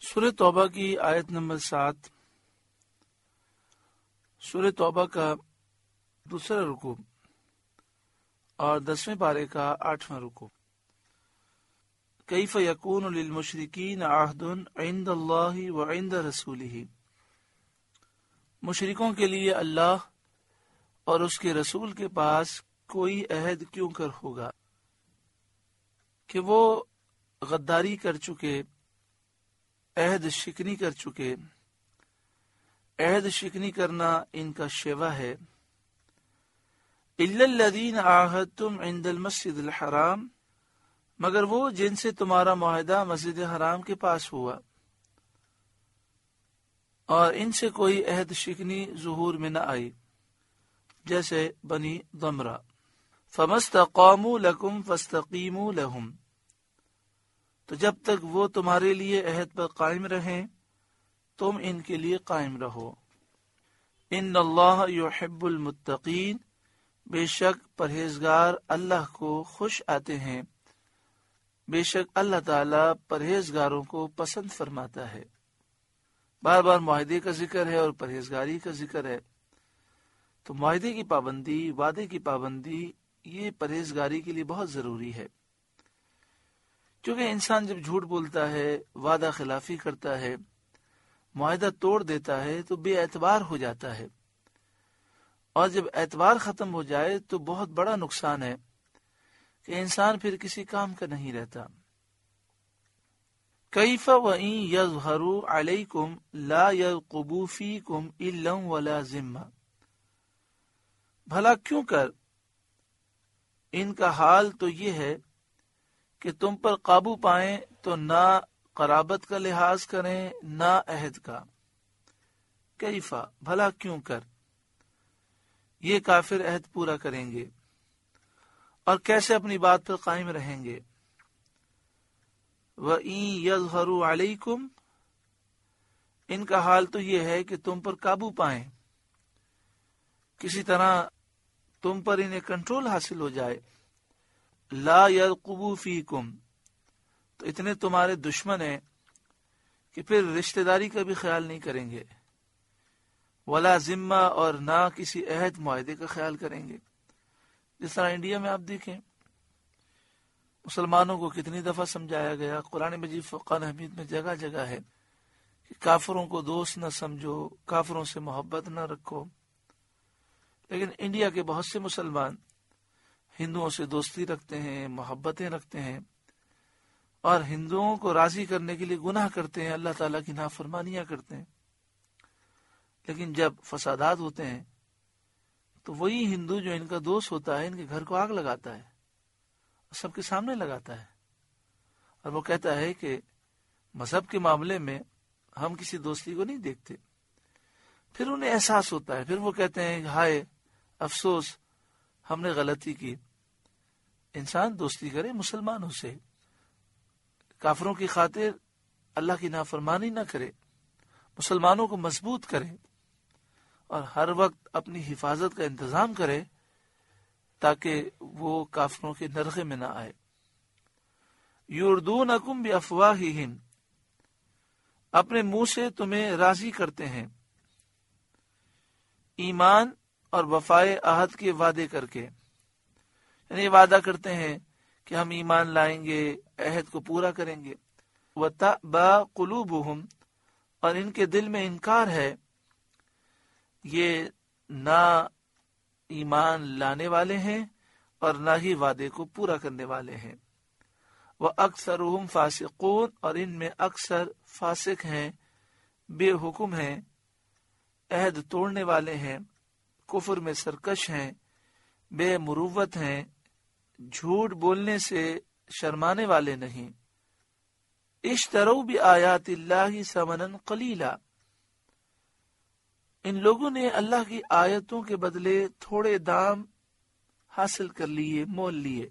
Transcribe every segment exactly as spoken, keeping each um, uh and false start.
سورہ توبہ کی آیت نمبر سات، سورہ توبہ کا دوسرا رکوع اور دسویں پارے کا آٹھواں رکوع۔ کیف یکون للمشرکین عہد عند اللہ وعند رسولہ، مشرکوں کے لیے اللہ اور اس کے رسول کے پاس کوئی عہد کیوں کر ہوگا کہ وہ غداری کر چکے، عہد شکنی کر چکے۔ عہد شکنی کرنا ان کا شیوا ہے۔ الا الذین عاہدتم عند المسجد الحرام، مگر وہ جن سے تمہارا معاہدہ مسجد حرام کے پاس ہوا، اور ان سے کوئی عہد شکنی ظہور میں نہ آئی، جیسے بنی ضمرہ۔ فما استقاموا لکم فاستقیموا لہم، تو جب تک وہ تمہارے لیے عہد پر قائم رہیں تم ان کے لیے قائم رہو۔ ان اللہ یحب المتقین، بے شک پرہیزگار اللہ کو خوش آتے ہیں، بے شک اللہ تعالی پرہیزگاروں کو پسند فرماتا ہے۔ بار بار معاہدے کا ذکر ہے اور پرہیزگاری کا ذکر ہے، تو معاہدے کی پابندی، وعدے کی پابندی، یہ پرہیزگاری کے لیے بہت ضروری ہے، کیونکہ انسان جب جھوٹ بولتا ہے، وعدہ خلافی کرتا ہے، معاہدہ توڑ دیتا ہے تو بے اعتبار ہو جاتا ہے، اور جب اعتبار ختم ہو جائے تو بہت بڑا نقصان ہے کہ انسان پھر کسی کام کا نہیں رہتا۔ کیف وَإِن يَظْهَرُوا عَلَيْكُمْ لَا يَرْقُبُوا فِيكُمْ إِلًّا وَلَا ذِمَّةً، بھلا کیوں کر ان کا حال تو یہ ہے کہ تم پر قابو پائیں تو نہ قرابت کا لحاظ کریں نہ عہد کا۔ کیفا، بھلا کیوں کر یہ کافر عہد پورا کریں گے اور کیسے اپنی بات پر قائم رہیں گے۔ وَإِن يَظْهَرُوا عَلَيْكُمْ، ان کا حال تو یہ ہے کہ تم پر قابو پائیں، کسی طرح تم پر انہیں کنٹرول حاصل ہو جائے۔ لا يرقبوا فیکم، تو اتنے تمہارے دشمن ہیں کہ پھر رشتہ داری کا بھی خیال نہیں کریں گے، ولا ذمہ، اور نہ کسی عہد معاہدے کا خیال کریں گے۔ جس طرح انڈیا میں آپ دیکھیں مسلمانوں کو کتنی دفعہ سمجھایا گیا، قرآن مجید فرقان حمید میں جگہ جگہ ہے کہ کافروں کو دوست نہ سمجھو، کافروں سے محبت نہ رکھو، لیکن انڈیا کے بہت سے مسلمان ہندوؤں سے دوستی رکھتے ہیں، محبتیں رکھتے ہیں، اور ہندوؤں کو راضی کرنے کے لیے گناہ کرتے ہیں، اللہ تعالیٰ کی نافرمانیاں کرتے ہیں، لیکن جب فسادات ہوتے ہیں تو وہی ہندو جو ان کا دوست ہوتا ہے ان کے گھر کو آگ لگاتا ہے، سب کے سامنے لگاتا ہے، اور وہ کہتا ہے کہ مذہب کے معاملے میں ہم کسی دوستی کو نہیں دیکھتے۔ پھر انہیں احساس ہوتا ہے، پھر وہ کہتے ہیں ہائے افسوس ہم نے غلطی کی۔ انسان دوستی کرے مسلمانوں سے، کافروں کی خاطر اللہ کی نافرمانی نہ کرے، مسلمانوں کو مضبوط کرے اور ہر وقت اپنی حفاظت کا انتظام کرے تاکہ وہ کافروں کے نرغے میں نہ آئے۔ یردونکم بافواہہم، اپنے منہ سے تمہیں راضی کرتے ہیں، ایمان اور وفائے عہد کے وعدے کر کے، یعنی وعدہ کرتے ہیں کہ ہم ایمان لائیں گے، عہد کو پورا کریں گے۔ وَتَأْبَى قُلُوبُهُمْ، اور ان کے دل میں انکار ہے، یہ نہ ایمان لانے والے ہیں اور نہ ہی وعدے کو پورا کرنے والے ہیں۔ وَأَكْثَرُهُمْ فَاسِقُونَ، اور ان میں اکثر فاسق ہیں، بے حکم ہیں، عہد توڑنے والے ہیں، کفر میں سرکش ہیں، بے مروت ہیں، جھوٹ بولنے سے شرمانے والے نہیں۔ اشتروا بآیات اللہ ثمنا قلیلا، ان لوگوں نے اللہ کی آیتوں کے بدلے تھوڑے دام حاصل کر لیے، مول لیے۔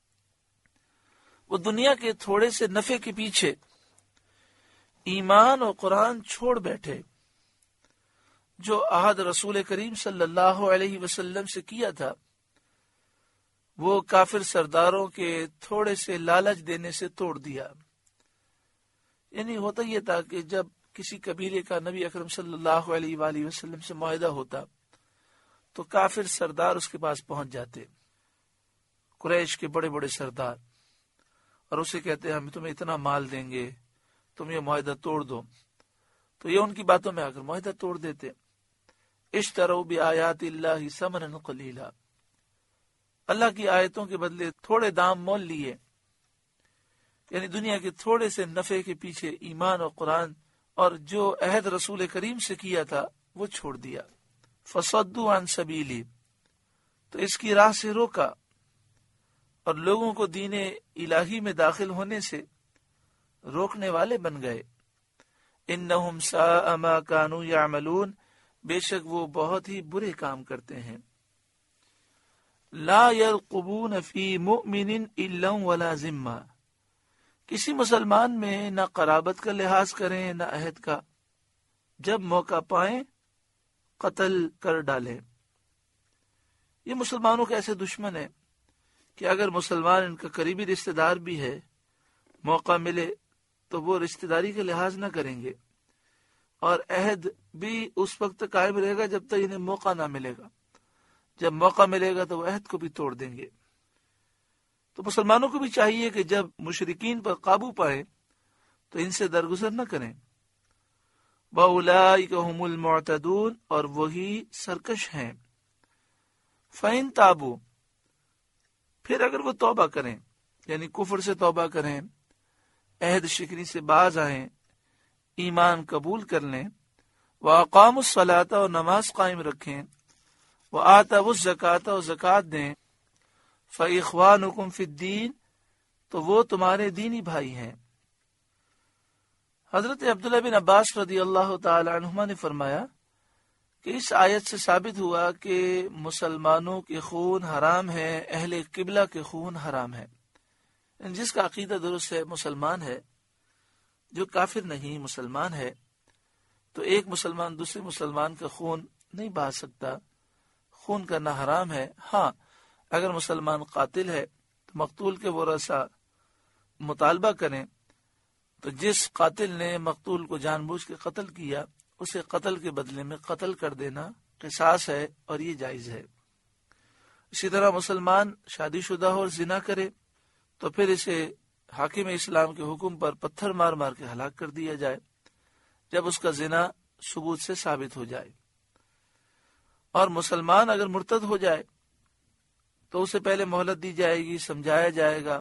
وہ دنیا کے تھوڑے سے نفع کے پیچھے ایمان اور قرآن چھوڑ بیٹھے، جو عہد رسول کریم صلی اللہ علیہ وسلم سے کیا تھا وہ کافر سرداروں کے تھوڑے سے لالچ دینے سے توڑ دیا۔ یعنی ہوتا یہ تھا کہ جب کسی قبیلے کا نبی اکرم صلی اللہ علیہ وآلہ وسلم سے معاہدہ ہوتا تو کافر سردار اس کے پاس پہنچ جاتے، قریش کے بڑے بڑے سردار، اور اسے کہتے ہم تمہیں اتنا مال دیں گے، تم یہ معاہدہ توڑ دو، تو یہ ان کی باتوں میں آ کر معاہدہ توڑ دیتے۔ اشتروا بآیات اللہ ثمنا قلیلا، اللہ کی آیتوں کے بدلے تھوڑے دام مول لیے، یعنی دنیا کے تھوڑے سے نفع کے پیچھے ایمان اور قرآن اور جو عہد رسول کریم سے کیا تھا وہ چھوڑ دیا۔ فصدوا عن سبیلی، تو اس کی راہ سے روکا اور لوگوں کو دین الہی میں داخل ہونے سے روکنے والے بن گئے۔ انہم ساء ما کانوا یعملون، بے شک وہ بہت ہی برے کام کرتے ہیں۔ لا یرقبون فی مؤمن الا ولا ذمہ، کسی مسلمان میں نہ قرابت کا لحاظ کریں نہ عہد کا، جب موقع پائیں قتل کر ڈالیں۔ یہ مسلمانوں کے ایسے دشمن ہیں کہ اگر مسلمان ان کا قریبی رشتہ دار بھی ہے، موقع ملے تو وہ رشتہ داری کا لحاظ نہ کریں گے، اور عہد بھی اس وقت قائم رہے گا جب تک انہیں موقع نہ ملے گا، جب موقع ملے گا تو وہ عہد کو بھی توڑ دیں گے۔ تو مسلمانوں کو بھی چاہیے کہ جب مشرکین پر قابو پائے تو ان سے درگزر نہ کریں۔ وَأُولَئِكَ هُمُ الْمُعْتَدُونَ، اور وہی سرکش ہیں۔ فَإِن تَابُوا، پھر اگر وہ توبہ کریں، یعنی کفر سے توبہ کریں، عہد شکنی سے باز آئیں، ایمان قبول کر لیں، وَأَقَامُوا الصَّلَاةَ، اور نماز قائم رکھیں، وَآتَوُا الزَّكَاةَ، اور زکوٰۃ دیں، فَإِخْوَانُكُمْ فِي الدِّينِ، تو وہ تمہارے دینی بھائی ہیں۔ حضرت عبداللہ بن عباس رضی اللہ تعالی عنہما نے فرمایا کہ اس آیت سے ثابت ہوا کہ مسلمانوں کے خون حرام ہے، اہل قبلہ کے خون حرام ہے۔ جس کا عقیدہ درست ہے، مسلمان ہے، جو کافر نہیں مسلمان ہے، تو ایک مسلمان دوسرے مسلمان کا خون نہیں بہا سکتا، خون کرنا حرام ہے۔ ہاں، اگر مسلمان قاتل ہے تو مقتول کے ورثاء مطالبہ کریں تو جس قاتل نے مقتول کو جان بوجھ کے قتل کیا اسے قتل کے بدلے میں قتل کر دینا قصاص ہے، اور یہ جائز ہے۔ اسی طرح مسلمان شادی شدہ ہو اور زنا کرے تو پھر اسے حاکم اسلام کے حکم پر پتھر مار مار کے ہلاک کر دیا جائے جب اس کا زنا ثبوت سے ثابت ہو جائے۔ اور مسلمان اگر مرتد ہو جائے تو اسے پہلے مہلت دی جائے گی، سمجھایا جائے گا،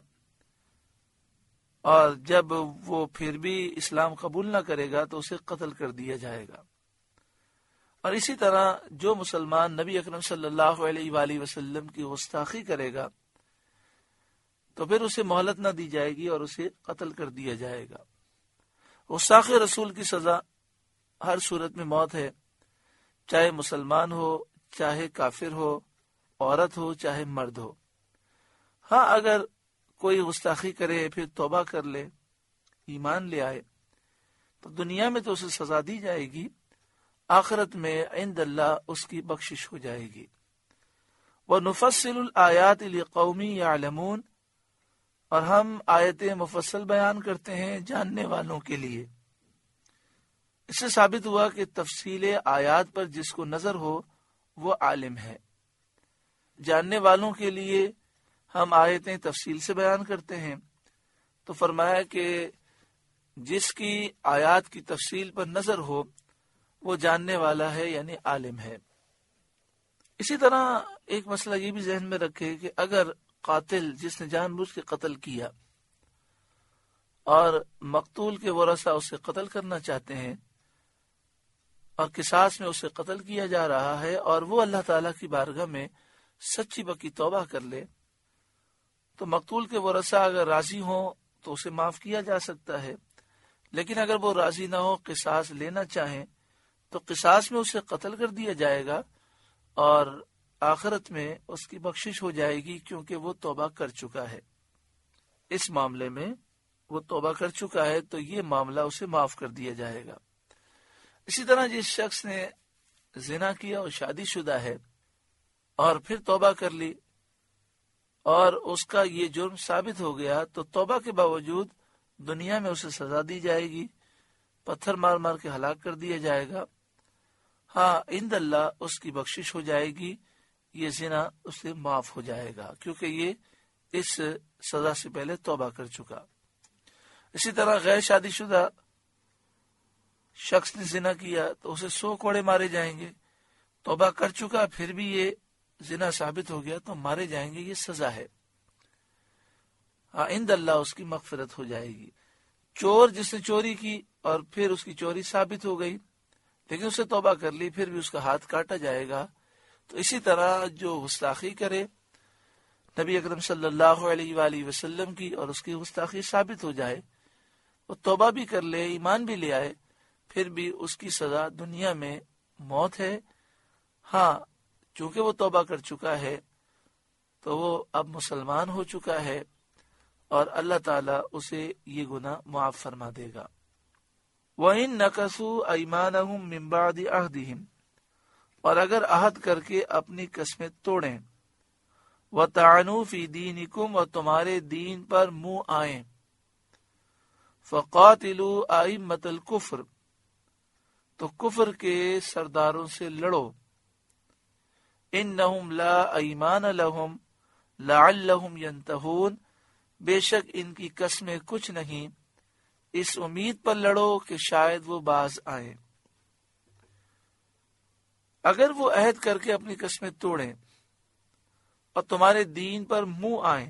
اور جب وہ پھر بھی اسلام قبول نہ کرے گا تو اسے قتل کر دیا جائے گا۔ اور اسی طرح جو مسلمان نبی اکرم صلی اللہ علیہ وآلہ وسلم کی گستاخی کرے گا تو پھر اسے مہلت نہ دی جائے گی اور اسے قتل کر دیا جائے گا۔ گستاخ رسول کی سزا ہر صورت میں موت ہے، چاہے مسلمان ہو، چاہے کافر ہو، عورت ہو چاہے مرد ہو۔ ہاں، اگر کوئی گستاخی کرے پھر توبہ کر لے، ایمان لے آئے، تو دنیا میں تو اسے سزا دی جائے گی، آخرت میں عند اللہ اس کی بخشش ہو جائے گی۔ وَنُفَصِّلُ الْآيَاتِ لِقَوْمٍ يَعْلَمُونَ، اور ہم آیتیں مفصل بیان کرتے ہیں جاننے والوں کے لیے۔ اس سے ثابت ہوا کہ تفصیل آیات پر جس کو نظر ہو وہ عالم ہے۔ جاننے والوں کے لیے ہم آیتیں تفصیل سے بیان کرتے ہیں، تو فرمایا کہ جس کی آیات کی تفصیل پر نظر ہو وہ جاننے والا ہے، یعنی عالم ہے۔ اسی طرح ایک مسئلہ یہ بھی ذہن میں رکھے کہ اگر قاتل جس نے جان بوجھ کے قتل کیا اور مقتول کے ورثاء اسے قتل کرنا چاہتے ہیں اور قصاص میں اسے قتل کیا جا رہا ہے، اور وہ اللہ تعالیٰ کی بارگاہ میں سچی پکی توبہ کر لے، تو مقتول کے ورثاء اگر راضی ہوں تو اسے معاف کیا جا سکتا ہے، لیکن اگر وہ راضی نہ ہو، قصاص لینا چاہیں، تو قصاص میں اسے قتل کر دیا جائے گا اور آخرت میں اس کی بخشش ہو جائے گی، کیونکہ وہ توبہ کر چکا ہے۔ اس معاملے میں وہ توبہ کر چکا ہے تو یہ معاملہ اسے معاف کر دیا جائے گا۔ اسی طرح جس شخص نے زنا کیا اور شادی شدہ ہے اور پھر توبہ کر لی اور اس کا یہ جرم ثابت ہو گیا، تو توبہ کے باوجود دنیا میں اسے سزا دی جائے گی، پتھر مار مار کے ہلاک کر دیا جائے گا۔ ہاں عند اللہ اس کی بخشش ہو جائے گی، یہ زنا اسے معاف ہو جائے گا کیونکہ یہ اس سزا سے پہلے توبہ کر چکا۔ اسی طرح غیر شادی شدہ شخص نے زنا کیا تو اسے سو کوڑے مارے جائیں گے، توبہ کر چکا پھر بھی یہ زنا ثابت ہو گیا تو مارے جائیں گے، یہ سزا ہے۔ ہاں عند اللہ اس کی مغفرت ہو جائے گی۔ چور جس نے چوری کی اور پھر اس کی چوری ثابت ہو گئی لیکن اسے توبہ کر لی، پھر بھی اس کا ہاتھ کاٹا جائے گا۔ تو اسی طرح جو گستاخی کرے نبی اکرم صلی اللہ علیہ وآلہ وسلم کی اور اس کی گستاخی ثابت ہو جائے، وہ توبہ بھی کر لے، ایمان بھی لے آئے، پھر بھی اس کی سزا دنیا میں موت ہے۔ ہاں چونکہ وہ توبہ کر چکا ہے تو وہ اب مسلمان ہو چکا ہے اور اللہ تعالیٰ اسے یہ گناہ معاف فرما دے گا۔ وَإِن نَكَثُوا أَيْمَانَهُم مِّن بَعْدِ عَهْدِهِمْ، اور اگر عہد کر کے اپنی قسمیں توڑیں، وَطَعَنُوا فِي دِينِكُمْ، اور تمہارے دین پر منہ آئیں، فَقَاتِلُوا أَئِمَّةَ الْكُفْرِ، تو کفر کے سرداروں سے لڑو، إِنَّهُمْ لَا أَيْمَانَ لَهُمْ لَعَلَّهُمْ يَنْتَهُونَ، بے شک ان کی قسمیں کچھ نہیں، اس امید پر لڑو کہ شاید وہ باز آئیں۔ اگر وہ عہد کر کے اپنی قسمیں توڑیں اور تمہارے دین پر منہ آئیں،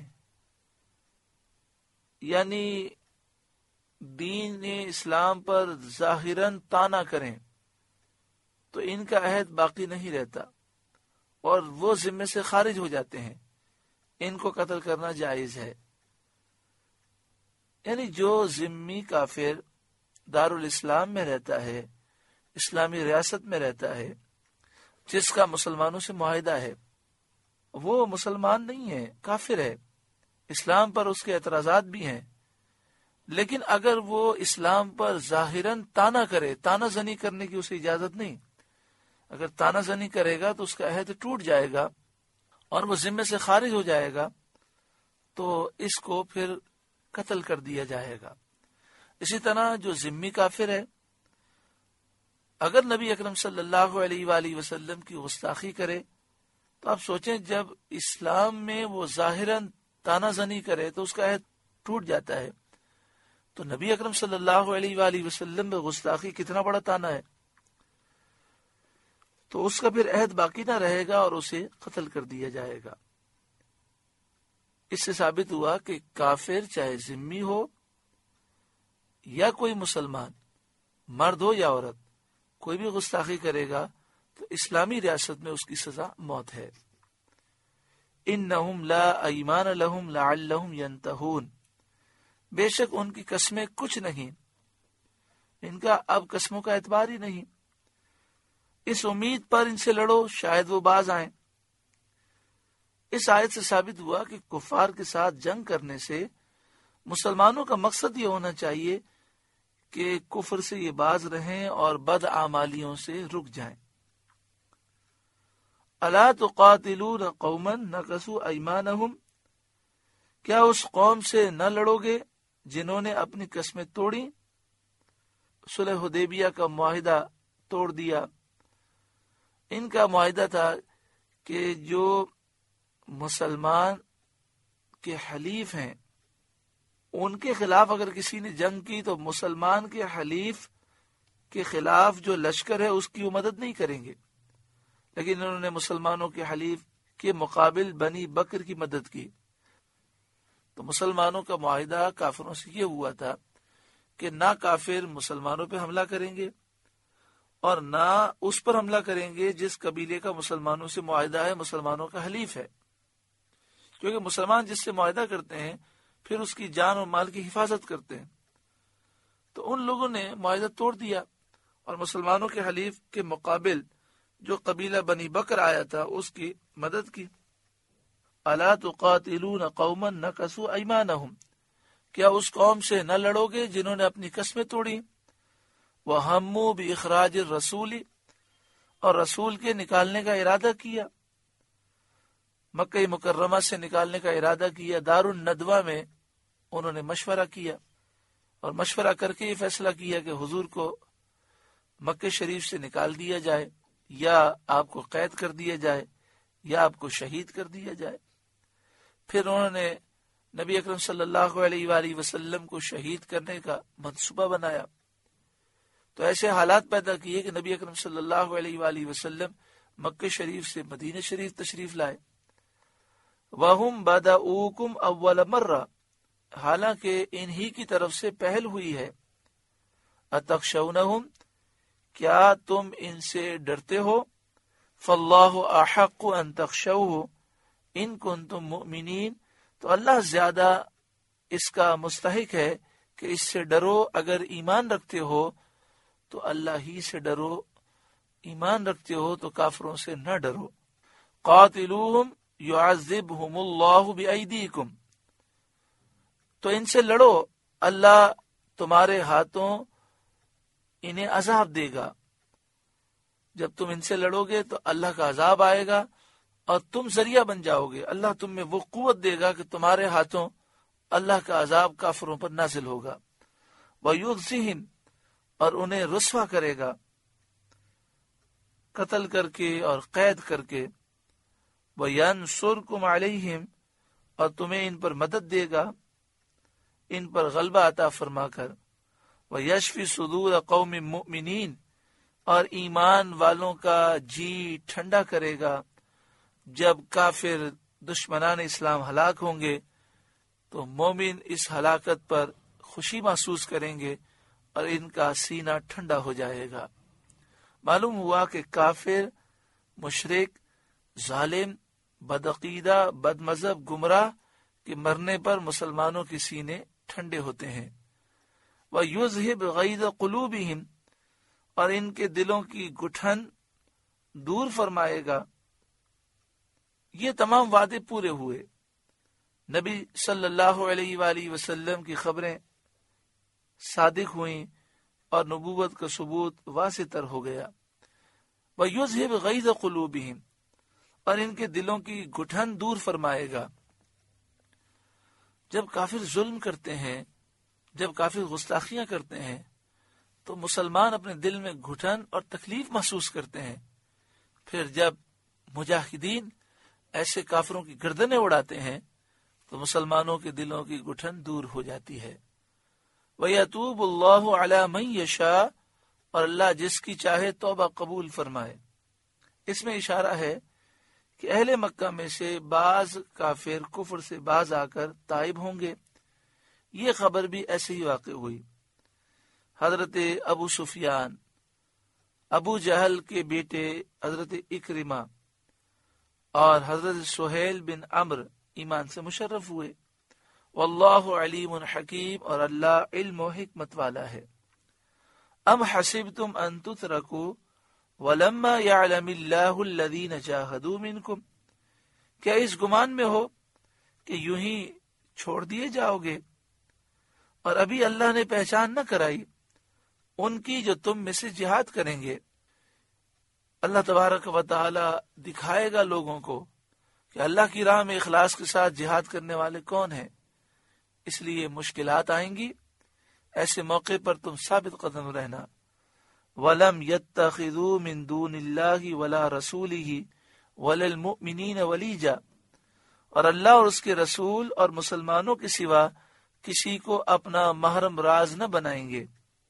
یعنی دین اسلام پر ظاہراً طعنا کریں، تو ان کا عہد باقی نہیں رہتا اور وہ ذمے سے خارج ہو جاتے ہیں، ان کو قتل کرنا جائز ہے۔ یعنی جو ذمی کافر دارالاسلام میں رہتا ہے، اسلامی ریاست میں رہتا ہے، جس کا مسلمانوں سے معاہدہ ہے، وہ مسلمان نہیں ہے، کافر ہے، اسلام پر اس کے اعتراضات بھی ہیں، لیکن اگر وہ اسلام پر ظاہراً طعنا کرے، طعنا زنی کرنے کی اسے اجازت نہیں، اگر طعنا زنی کرے گا تو اس کا عہد ٹوٹ جائے گا اور وہ ذمے سے خارج ہو جائے گا، تو اس کو پھر قتل کر دیا جائے گا۔ اسی طرح جو ذمی کافر ہے، اگر نبی اکرم صلی اللہ علیہ وآلہ وسلم کی گستاخی کرے تو آپ سوچیں، جب اسلام میں وہ ظاہراً طعنا زنی کرے تو اس کا عہد ٹوٹ جاتا ہے، تو نبی اکرم صلی اللہ علیہ وآلہ وسلم میں گستاخی کتنا بڑا طعنا ہے، تو اس کا پھر عہد باقی نہ رہے گا اور اسے قتل کر دیا جائے گا۔ اس سے ثابت ہوا کہ کافر چاہے ذمی ہو یا کوئی مسلمان، مرد ہو یا عورت، کوئی بھی گستاخی کرے گا تو اسلامی ریاست میں اس کی سزا موت ہے۔ انہم لا ایمان لہم لعلہم ینتہون، بے شک ان کی قسمیں کچھ نہیں، ان کا اب قسموں کا اعتبار ہی نہیں، اس امید پر ان سے لڑو شاید وہ باز آئیں۔ اس آیت سے ثابت ہوا کہ کفار کے ساتھ جنگ کرنے سے مسلمانوں کا مقصد یہ ہونا چاہیے کہ کفر سے یہ باز رہیں اور بد اعمالیوں سے رک جائیں۔ الا تقاتلون قوما نکثوا ایمانہم، کیا اس قوم سے نہ لڑو گے جنہوں نے اپنی قسمیں توڑی، صلح حدیبیہ کا معاہدہ توڑ دیا۔ ان کا معاہدہ تھا کہ جو مسلمان کے حلیف ہیں ان کے خلاف اگر کسی نے جنگ کی تو مسلمان کے حلیف کے خلاف جو لشکر ہے اس کی وہ مدد نہیں کریں گے، لیکن انہوں نے مسلمانوں کے حلیف کے مقابل بنی بکر کی مدد کی۔ تو مسلمانوں کا معاہدہ کافروں سے یہ ہوا تھا کہ نہ کافر مسلمانوں پہ حملہ کریں گے اور نہ اس پر حملہ کریں گے جس قبیلے کا مسلمانوں سے معاہدہ ہے، مسلمانوں کا حلیف ہے، کیونکہ مسلمان جس سے معاہدہ کرتے ہیں پھر اس کی جان اور مال کی حفاظت کرتے ہیں۔ تو ان لوگوں نے معاہدہ توڑ دیا اور مسلمانوں کے حلیف کے مقابل جو قبیلہ بنی بکر آیا تھا اس کی مدد کی۔ الا تقاتلون قوما نکثوا ایمانہم، کیا اس قوم سے نہ لڑو گے جنہوں نے اپنی قسمیں توڑی، وہموا باخراج الرسول، اور رسول کے نکالنے کا ارادہ کیا، مکہ مکرمہ سے نکالنے کا ارادہ کیا، دار الندوہ میں انہوں نے مشورہ کیا اور مشورہ کر کے یہ فیصلہ کیا کہ حضور کو مکہ شریف سے نکال دیا جائے، یا آپ کو قید کر دیا جائے، یا آپ کو شہید کر دیا جائے۔ پھر انہوں نے نبی اکرم صلی اللہ علیہ وآلہ وسلم کو شہید کرنے کا منصوبہ بنایا، تو ایسے حالات پیدا کیے کہ نبی اکرم صلی اللہ علیہ وآلہ وسلم مکہ شریف سے مدینہ شریف تشریف لائے۔ وَهُمْ بَدَؤُوكُمْ أَوَّلَ مَرَّةٍ، حالانکہ انہی کی طرف سے پہل ہوئی ہے۔ أَتَخْشَوْنَهُمْ، کیا تم ان سے ڈرتے ہو؟ فَاللَّهُ أَحَقُّ أَن تَخْشَوْهُ إِن كُنتُم مُؤْمِنِينَ، تو اللہ زیادہ اس کا مستحق ہے کہ اس سے ڈرو اگر ایمان رکھتے ہو، تو اللہ ہی سے ڈرو، ایمان رکھتے ہو تو کافروں سے نہ ڈرو۔ قاتلوہم یعذبہم اللہ بأیدیکم، تو ان سے لڑو، اللہ تمہارے ہاتھوں انہیں عذاب دے گا۔ جب تم ان سے لڑو گے تو اللہ کا عذاب آئے گا اور تم ذریعہ بن جاؤ گے، اللہ تم میں وہ قوت دے گا کہ تمہارے ہاتھوں اللہ کا عذاب کافروں پر نازل ہوگا۔ وَيُخْزِهِمْ، اور انہیں رسوا کرے گا قتل کر کے اور قید کر کے۔ وَيَنْصُرْكُمْ عَلَيْهِمْ، اور تمہیں ان پر مدد دے گا، ان پر غلبہ عطا فرما کر۔ وَيَشْفِ صُدُورَ قَوْمٍ مُؤْمِنِينَ، اور ایمان والوں کا جی ٹھنڈا کرے گا۔ جب کافر دشمنان اسلام ہلاک ہوں گے تو مومن اس ہلاکت پر خوشی محسوس کریں گے اور ان کا سینہ ٹھنڈا ہو جائے گا۔ معلوم ہوا کہ کافر، مشرک، ظالم، بدعقیدہ، بد مذہب، گمراہ کے مرنے پر مسلمانوں کے سینے ٹھنڈے ہوتے ہیں۔ وَيُذْهِبْ غَيْظَ قُلُوبِهِمْ، اور ان کے دلوں کی گٹھن دور فرمائے گا۔ یہ تمام وعدے پورے ہوئے، نبی صلی اللہ علیہ وآلہ وسلم کی خبریں صادق ہوئیں اور نبوت کا ثبوت واضح تر ہو گیا۔ وَيُذْهِبْ غَيْظَ قُلُوبِهِمْ، اور ان کے دلوں کی گٹھن دور فرمائے گا۔ جب کافر ظلم کرتے ہیں، جب کافر گستاخیاں کرتے ہیں تو مسلمان اپنے دل میں گھٹن اور تکلیف محسوس کرتے ہیں۔ پھر جب مجاہدین ایسے کافروں کی گردنیں اڑاتے ہیں تو مسلمانوں کے دلوں کی گھٹن دور ہو جاتی ہے۔ وَيَتُوبُ اللَّهُ عَلَى مَن يَشَاءُ، اور اللہ جس کی چاہے توبہ قبول فرمائے۔ اس میں اشارہ ہے کہ اہل مکہ میں سے بعض کافر کفر سے باز آ کر تائب ہوں گے۔ یہ خبر بھی ایسے ہی واقع ہوئی۔ حضرت ابو سفیان، ابو جہل کے بیٹے حضرت اکرمہ اور حضرت سہیل بن عمرو ایمان سے مشرف ہوئے۔ واللہ علیم حکیم، اور اللہ علم و حکمت والا ہے۔ ام حسبتم ان تترکوا ولما یعلم اللہ الذین جاہدوا منکم، کیا اس گمان میں ہو کہ یوں ہی چھوڑ دیے جاؤ گے اور ابھی اللہ نے پہچان نہ کرائی ان کی جو تم میں سے جہاد کریں گے۔ اللہ تبارک و تعالی دکھائے گا لوگوں کو کہ اللہ کی راہ میں اخلاص کے ساتھ جہاد کرنے والے کون ہیں۔ اس لیے مشکلات آئیں گی، ایسے موقع پر تم ثابت قدم رہنا۔ وَلَمْ يَتَّخِذُوا مِن دُونِ اللَّهِ وَلَا رَسُولِهِ وَلَا الْمُؤْمِنِينَ وَلِيجًا، اور اللہ اور اس کے رسول اور مسلمانوں کے سوا کسی کو اپنا محرم راز نہ بنائیں گے۔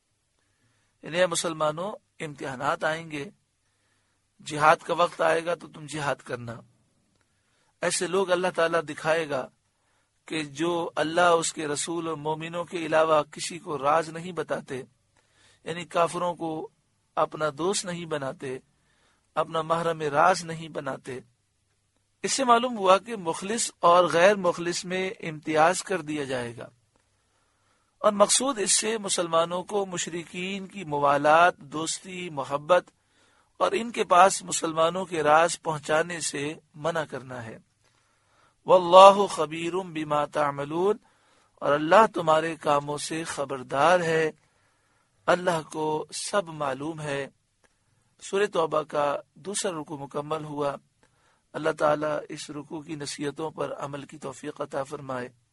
یعنی مسلمانوں، امتحانات آئیں گے، جہاد کا وقت آئے گا تو تم جہاد کرنا۔ ایسے لوگ اللہ تعالیٰ دکھائے گا کہ جو اللہ اس کے رسول اور مومنوں کے علاوہ کسی کو راز نہیں بتاتے، یعنی کافروں کو اپنا دوست نہیں بناتے، اپنا محرم راز نہیں بناتے۔ اس سے معلوم ہوا کہ مخلص اور غیر مخلص میں امتیاز کر دیا جائے گا، اور مقصود اس سے مسلمانوں کو مشرکین کی موالات، دوستی، محبت اور ان کے پاس مسلمانوں کے راز پہنچانے سے منع کرنا ہے۔ واللہ خبیر بما تعملون، اور اللہ تمہارے کاموں سے خبردار ہے، اللہ کو سب معلوم ہے۔ سورہ توبہ کا دوسرا رکوع مکمل ہوا۔ اللہ تعالیٰ اس رکوع کی نصیحتوں پر عمل کی توفیق عطا فرمائے۔